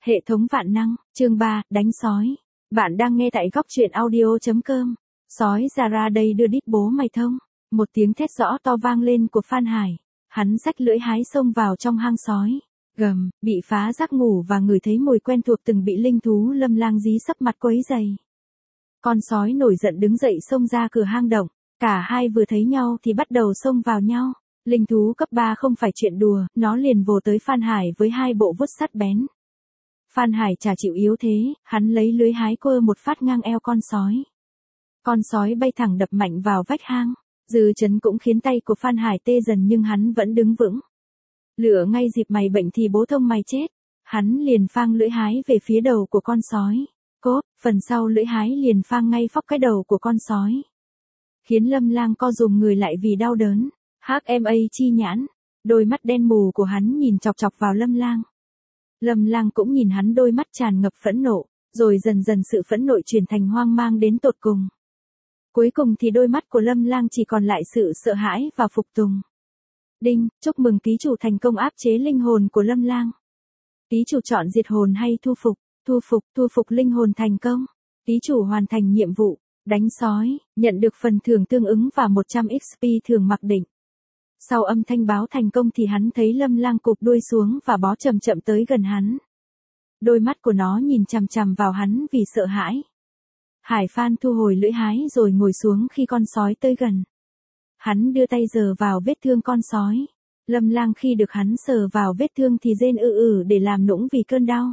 Hệ thống vạn năng, chương 3, đánh sói. Bạn đang nghe tại góc truyện audio.com. Sói già ra đây đưa đít bố mày thông. Một tiếng thét rõ to vang lên của Phan Hải. Hắn xách lưỡi hái xông vào trong hang sói. Gầm, bị phá giấc ngủ và ngửi thấy mùi quen thuộc từng bị linh thú Lâm Lang dí sấp mặt quấy giày. Con sói nổi giận đứng dậy xông ra cửa hang động. Cả hai vừa thấy nhau thì bắt đầu xông vào nhau. Linh thú cấp 3 không phải chuyện đùa, nó liền vồ tới Phan Hải với hai bộ vuốt sắt bén. Phan Hải chả chịu yếu thế, hắn lấy lưới hái quơ một phát ngang eo con sói. Con sói bay thẳng đập mạnh vào vách hang. Dư chấn cũng khiến tay của Phan Hải tê dần nhưng hắn vẫn đứng vững. Lửa ngay dịp mày bệnh thì bố thông mày chết. Hắn liền phang lưỡi hái về phía đầu của con sói. Cốt, phần sau lưỡi hái liền phang ngay phóc cái đầu của con sói. Khiến Lâm Lang co rúm người lại vì đau đớn. HMA chi nhãn. Đôi mắt đen mù của hắn nhìn chọc chọc vào Lâm Lang. Lâm Lang cũng nhìn hắn đôi mắt tràn ngập phẫn nộ, rồi dần dần sự phẫn nộ chuyển thành hoang mang đến tột cùng. Cuối cùng thì đôi mắt của Lâm Lang chỉ còn lại sự sợ hãi và phục tùng. Đinh, chúc mừng ký chủ thành công áp chế linh hồn của Lâm Lang. Ký chủ chọn diệt hồn hay thu phục? Thu phục linh hồn thành công. Ký chủ hoàn thành nhiệm vụ, đánh sói, nhận được phần thưởng tương ứng và 100 XP thưởng mặc định. Sau âm thanh báo thành công thì hắn thấy Lâm Lang cụp đuôi xuống và bó chậm chậm tới gần hắn. Đôi mắt của nó nhìn chằm chằm vào hắn vì sợ hãi. Hải Phan thu hồi lưỡi hái rồi ngồi xuống khi con sói tới gần. Hắn đưa tay sờ vào vết thương con sói. Lâm Lang khi được hắn sờ vào vết thương thì rên để làm nũng vì cơn đau.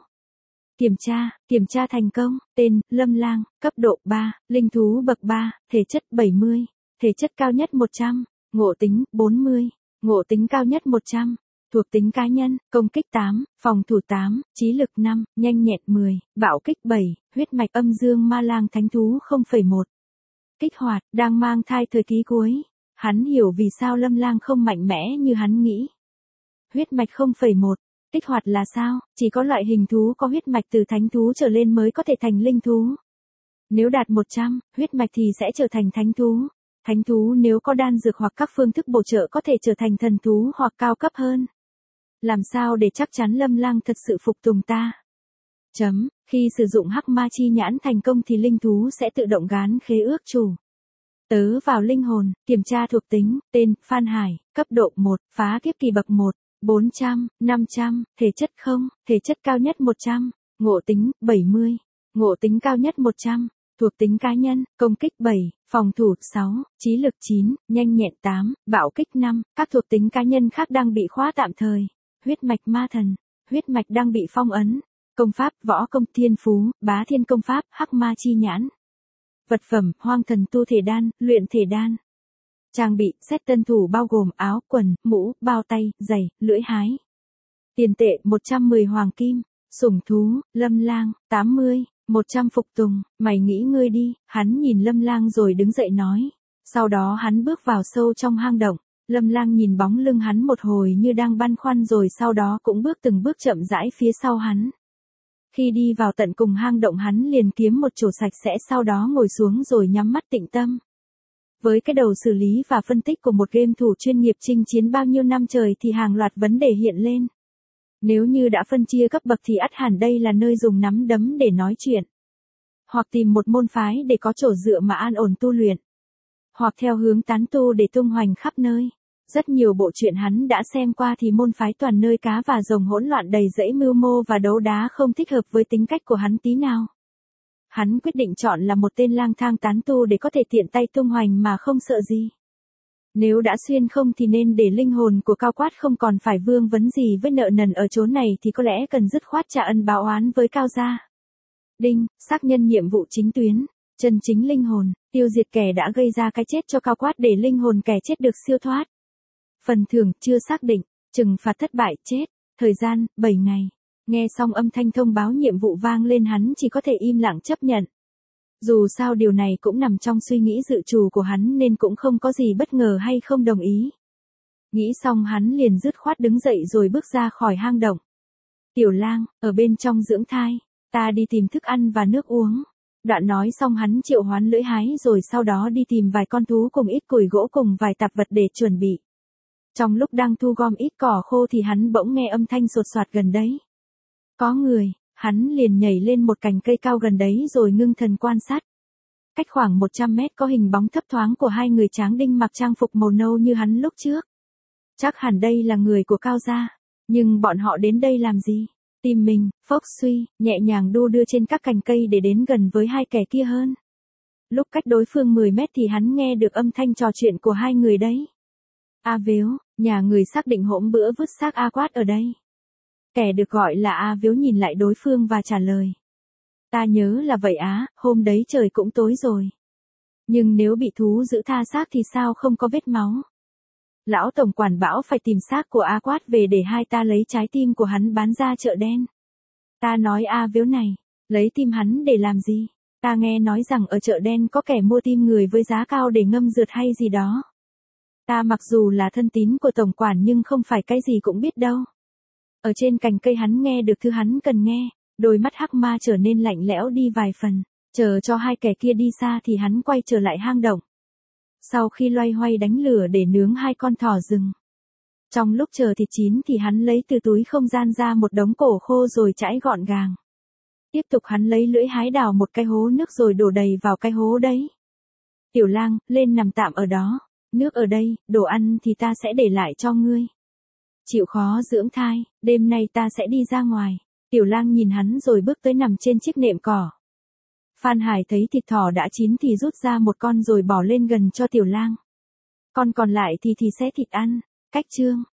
Kiểm tra thành công, tên, Lâm Lang, cấp độ 3, linh thú bậc 3, thể chất 70, thể chất cao nhất 100. Ngộ tính, 40. Ngộ tính cao nhất 100. Thuộc tính cá nhân, công kích 8, phòng thủ 8, trí lực 5, nhanh nhẹn 10, bạo kích 7, huyết mạch âm dương ma lang thánh thú 0,1. Kích hoạt, đang mang thai thời kỳ cuối. Hắn hiểu vì sao Lâm Lang không mạnh mẽ như hắn nghĩ. Huyết mạch 0,1. Kích hoạt là sao? Chỉ có loại hình thú có huyết mạch từ thánh thú trở lên mới có thể thành linh thú. Nếu đạt 100, huyết mạch thì sẽ trở thành thánh thú. Thánh thú nếu có đan dược hoặc các phương thức bổ trợ có thể trở thành thần thú hoặc cao cấp hơn. Làm sao để chắc chắn Lâm Lang thật sự phục tùng ta? Khi sử dụng hắc ma chi nhãn thành công thì linh thú sẽ tự động gán khế ước chủ. Tớ vào linh hồn, kiểm tra thuộc tính, tên, Phan Hải, cấp độ 1, phá kiếp kỳ bậc 1, 400, 500, thể chất 0, thể chất cao nhất 100, ngộ tính, 70, ngộ tính cao nhất 100. Thuộc tính cá nhân, công kích 7, phòng thủ 6, trí lực 9, nhanh nhẹn 8, bạo kích 5, các thuộc tính cá nhân khác đang bị khóa tạm thời. Huyết mạch ma thần, huyết mạch đang bị phong ấn. Công pháp, võ công, thiên phú, bá thiên công pháp, hắc ma chi nhãn. Vật phẩm, hoang thần tu thể đan, luyện thể đan. Trang bị, set tân thủ bao gồm áo, quần, mũ, bao tay, giày, lưỡi hái. Tiền tệ, 110 hoàng kim. Sủng thú, Lâm Lang, 80. 100 phục tùng, mày nghĩ ngươi đi, hắn nhìn Lâm Lang rồi đứng dậy nói. Sau đó hắn bước vào sâu trong hang động, Lâm Lang nhìn bóng lưng hắn một hồi như đang băn khoăn rồi sau đó cũng từng bước chậm rãi phía sau hắn. Khi đi vào tận cùng hang động hắn liền kiếm một chỗ sạch sẽ sau đó ngồi xuống rồi nhắm mắt tĩnh tâm. Với cái đầu xử lý và phân tích của một game thủ chuyên nghiệp chinh chiến bao nhiêu năm trời thì hàng loạt vấn đề hiện lên. Nếu như đã phân chia cấp bậc thì ắt hẳn đây là nơi dùng nắm đấm để nói chuyện. Hoặc tìm một môn phái để có chỗ dựa mà an ổn tu luyện. Hoặc theo hướng tán tu để tung hoành khắp nơi. Rất nhiều bộ truyện hắn đã xem qua thì môn phái toàn nơi cá và rồng hỗn loạn đầy rẫy mưu mô và đấu đá không thích hợp với tính cách của hắn tí nào. Hắn quyết định chọn là một tên lang thang tán tu để có thể tiện tay tung hoành mà không sợ gì. Nếu đã xuyên không thì nên để linh hồn của Cao Quát không còn phải vương vấn gì với nợ nần ở chốn này thì có lẽ cần dứt khoát trả ân báo oán với Cao gia. Đinh, xác nhân nhiệm vụ chính tuyến, chân chính linh hồn, tiêu diệt kẻ đã gây ra cái chết cho Cao Quát để linh hồn kẻ chết được siêu thoát. Phần thưởng chưa xác định, trừng phạt thất bại chết, thời gian 7 ngày. Nghe xong âm thanh thông báo nhiệm vụ vang lên hắn chỉ có thể im lặng chấp nhận. Dù sao điều này cũng nằm trong suy nghĩ dự trù của hắn nên cũng không có gì bất ngờ hay không đồng ý. Nghĩ xong hắn liền dứt khoát đứng dậy rồi bước ra khỏi hang động. Tiểu Lang, ở bên trong dưỡng thai, ta đi tìm thức ăn và nước uống. Đoạn nói xong hắn triệu hoán lưỡi hái rồi sau đó đi tìm vài con thú cùng ít củi gỗ cùng vài tạp vật để chuẩn bị. Trong lúc đang thu gom ít cỏ khô thì hắn bỗng nghe âm thanh sột soạt gần đấy. Có người, Hắn liền nhảy lên một cành cây cao gần đấy rồi ngưng thần quan sát. Cách khoảng 100 mét có hình bóng thấp thoáng của hai người tráng đinh mặc trang phục màu nâu như hắn lúc trước. Chắc hẳn đây là người của Cao gia. Nhưng bọn họ đến đây làm gì? Tìm mình, Phốc Suy, nhẹ nhàng đu đưa trên các cành cây để đến gần với hai kẻ kia hơn. Lúc cách đối phương 10 mét thì hắn nghe được âm thanh trò chuyện của hai người đấy. A Viếu, nhà người xác định hổm bữa vứt xác A Quát ở đây. Kẻ được gọi là A Viếu nhìn lại đối phương và trả lời. Ta nhớ là vậy á, hôm đấy trời cũng tối rồi. Nhưng nếu bị thú giữ tha xác thì sao không có vết máu? Lão tổng quản bảo phải tìm xác của A Quát về để hai ta lấy trái tim của hắn bán ra chợ đen. Ta nói A Viếu này, lấy tim hắn để làm gì? Ta nghe nói rằng ở chợ đen có kẻ mua tim người với giá cao để ngâm rượt hay gì đó. Ta mặc dù là thân tín của tổng quản nhưng không phải cái gì cũng biết đâu. Ở trên cành cây hắn nghe được thứ hắn cần nghe, đôi mắt hắc ma trở nên lạnh lẽo đi vài phần, chờ cho hai kẻ kia đi xa thì hắn quay trở lại hang động. Sau khi loay hoay đánh lửa để nướng hai con thỏ rừng. Trong lúc chờ thịt chín thì hắn lấy từ túi không gian ra một đống cổ khô rồi chãi gọn gàng. Tiếp tục hắn lấy lưỡi hái đào một cái hố nước rồi đổ đầy vào cái hố đấy. Tiểu Lang, lên nằm tạm ở đó, nước ở đây, đồ ăn thì ta sẽ để lại cho ngươi. Chịu khó dưỡng thai, đêm nay ta sẽ đi ra ngoài. Tiểu Lang nhìn hắn rồi bước tới nằm trên chiếc nệm cỏ. Phan Hải thấy thịt thỏ đã chín thì rút ra một con rồi bỏ lên gần cho Tiểu Lang. Con còn lại thì xé thịt ăn. Cách chương